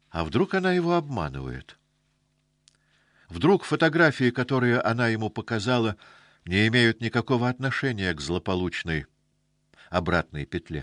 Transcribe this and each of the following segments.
А вдруг она его обманывает? Вдруг фотографии, которые она ему показала, не имеют никакого отношения к злополучной обратной петле?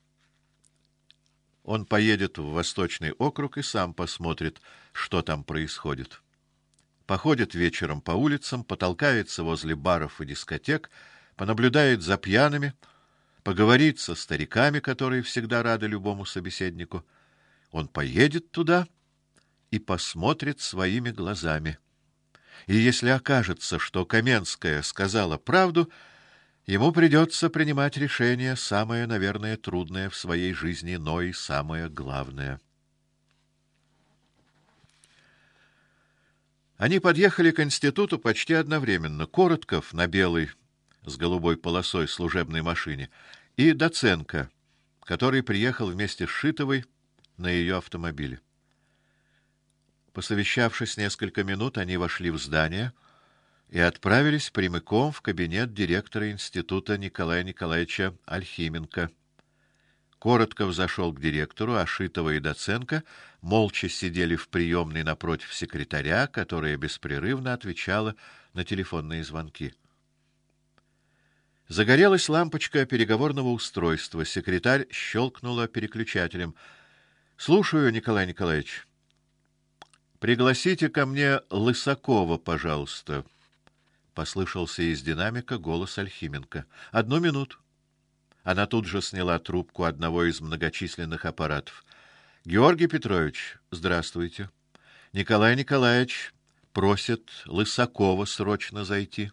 Он поедет в Восточный округ и сам посмотрит, что там происходит. Походит вечером по улицам, потолкается возле баров и дискотек, понаблюдает за пьяными, поговорит со стариками, которые всегда рады любому собеседнику. Он поедет туда и посмотрит своими глазами. И если окажется, что Каменская сказала правду, ему придется принимать решение, самое, наверное, трудное в своей жизни, но и самое главное. Они подъехали к институту почти одновременно. Коротков на белой с голубой полосой служебной машине и Доценко, который приехал вместе с Шитовой на ее автомобиле. Посовещавшись несколько минут, они вошли в здание и отправились прямиком в кабинет директора института Николая Николаевича Альхименко. Коротков зашел к директору, а Шитова и Доценко молча сидели в приемной напротив секретаря, которая беспрерывно отвечала на телефонные звонки. Загорелась лампочка переговорного устройства. Секретарь щелкнула переключателем. Слушаю, Николай Николаевич. Пригласите ко мне Лысакова, пожалуйста. Послышался из динамика голос Альхименко. Одну минуту. Она тут же сняла трубку одного из многочисленных аппаратов. Георгий Петрович, здравствуйте. Николай Николаевич просит Лысакова срочно зайти.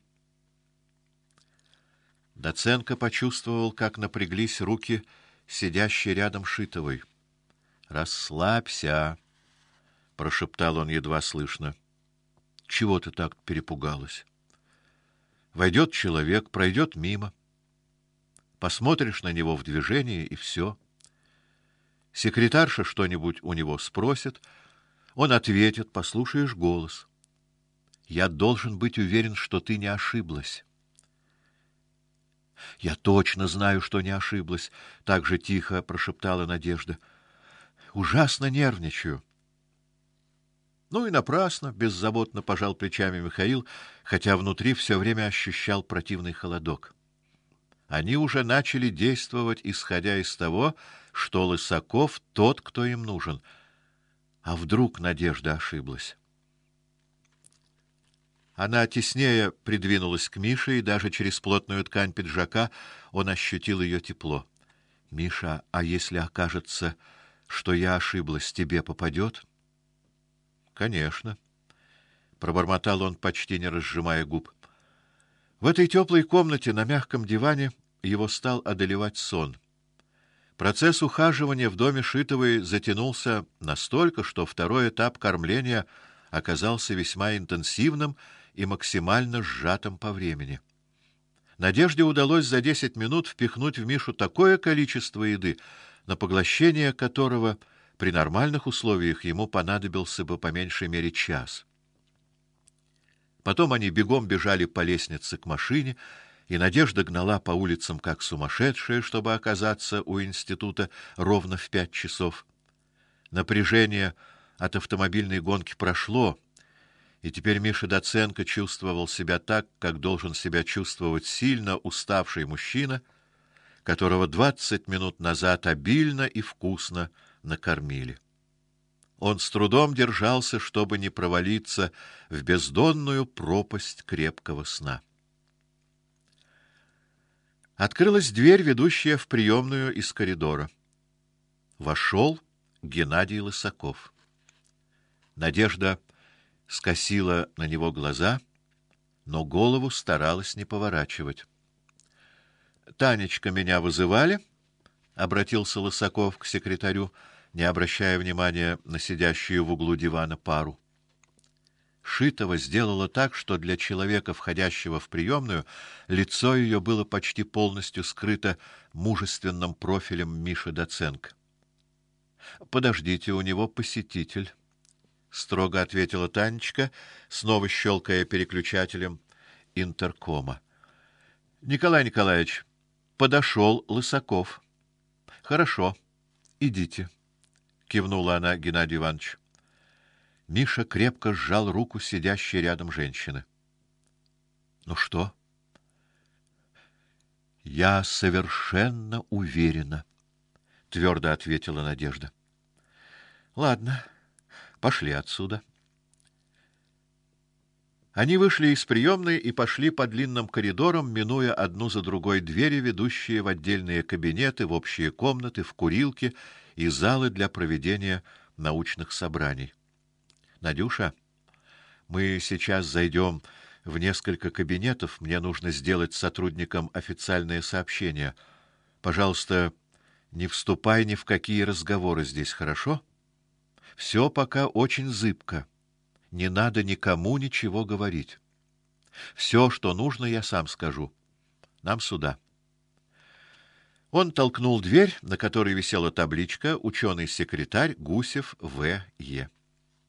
Доценко почувствовал, как напряглись руки сидящей рядом Шитовой. Расслабься, прошептал он едва слышно. Чего ты так перепугалась? Войдет человек, пройдет мимо. Посмотришь на него в движении и все. Секретарша что-нибудь у него спросит, он ответит, послушаешь голос. Я должен быть уверен, что ты не ошиблась. Я точно знаю, что не ошиблась, так же тихо прошептала Надежда. Ужасно нервничаю. Ну и напрасно, беззаботно пожал плечами Михаил, хотя внутри все время ощущал противный холодок. Они уже начали действовать, исходя из того, что Лысаков тот, кто им нужен. А вдруг Надежда ошиблась? Она теснее придвинулась к Мише, и даже через плотную ткань пиджака он ощутил ее тепло. Миша, а если окажется, что я ошиблась, тебе попадет? Конечно, пробормотал он, почти не разжимая губ. В этой теплой комнате на мягком диване его стал одолевать сон. Процесс ухаживания в доме Шитовой затянулся настолько, что второй этап кормления оказался весьма интенсивным и максимально сжатым по времени. Надежде удалось за 10 минут впихнуть в Мишу такое количество еды, на поглощение которого при нормальных условиях ему понадобился бы по меньшей мере час. Потом они бегом бежали по лестнице к машине, и Надежда гнала по улицам как сумасшедшая, чтобы оказаться у института ровно в 5 часов. Напряжение от автомобильной гонки прошло, и теперь Миша Доценко чувствовал себя так, как должен себя чувствовать сильно уставший мужчина, которого 20 минут назад обильно и вкусно накормили. Он с трудом держался, чтобы не провалиться в бездонную пропасть крепкого сна. Открылась дверь, ведущая в приемную из коридора. Вошел Геннадий Лысаков. Надежда скосила на него глаза, но голову старалась не поворачивать. Танечка, меня вызывали? Обратился Лысаков к секретарю, не обращая внимания на сидящую в углу дивана пару. Шитова сделала так, что для человека, входящего в приемную, лицо ее было почти полностью скрыто мужественным профилем Миши Доценко. Подождите, у него посетитель, строго ответила Танечка, снова щелкая переключателем интеркома. Николай Николаевич, подошел Лысаков. Хорошо. Идите. кивнула она Геннадию Ивановичу. Миша крепко сжал руку сидящей рядом женщины. Ну что? Я совершенно уверена, твердо ответила Надежда. Ладно, пошли отсюда. Они вышли из приемной и пошли по длинным коридорам, минуя одну за другой двери, ведущие в отдельные кабинеты, в общие комнаты, в курилки и залы для проведения научных собраний. Надюша, мы сейчас зайдем в несколько кабинетов, мне нужно сделать сотрудникам официальное сообщение. Пожалуйста, не вступай ни в какие разговоры здесь, хорошо? Все пока очень зыбко. Не надо никому ничего говорить. Все, что нужно, я сам скажу. Нам сюда. Он толкнул дверь, на которой висела табличка: ученый-секретарь Гусев В.Е.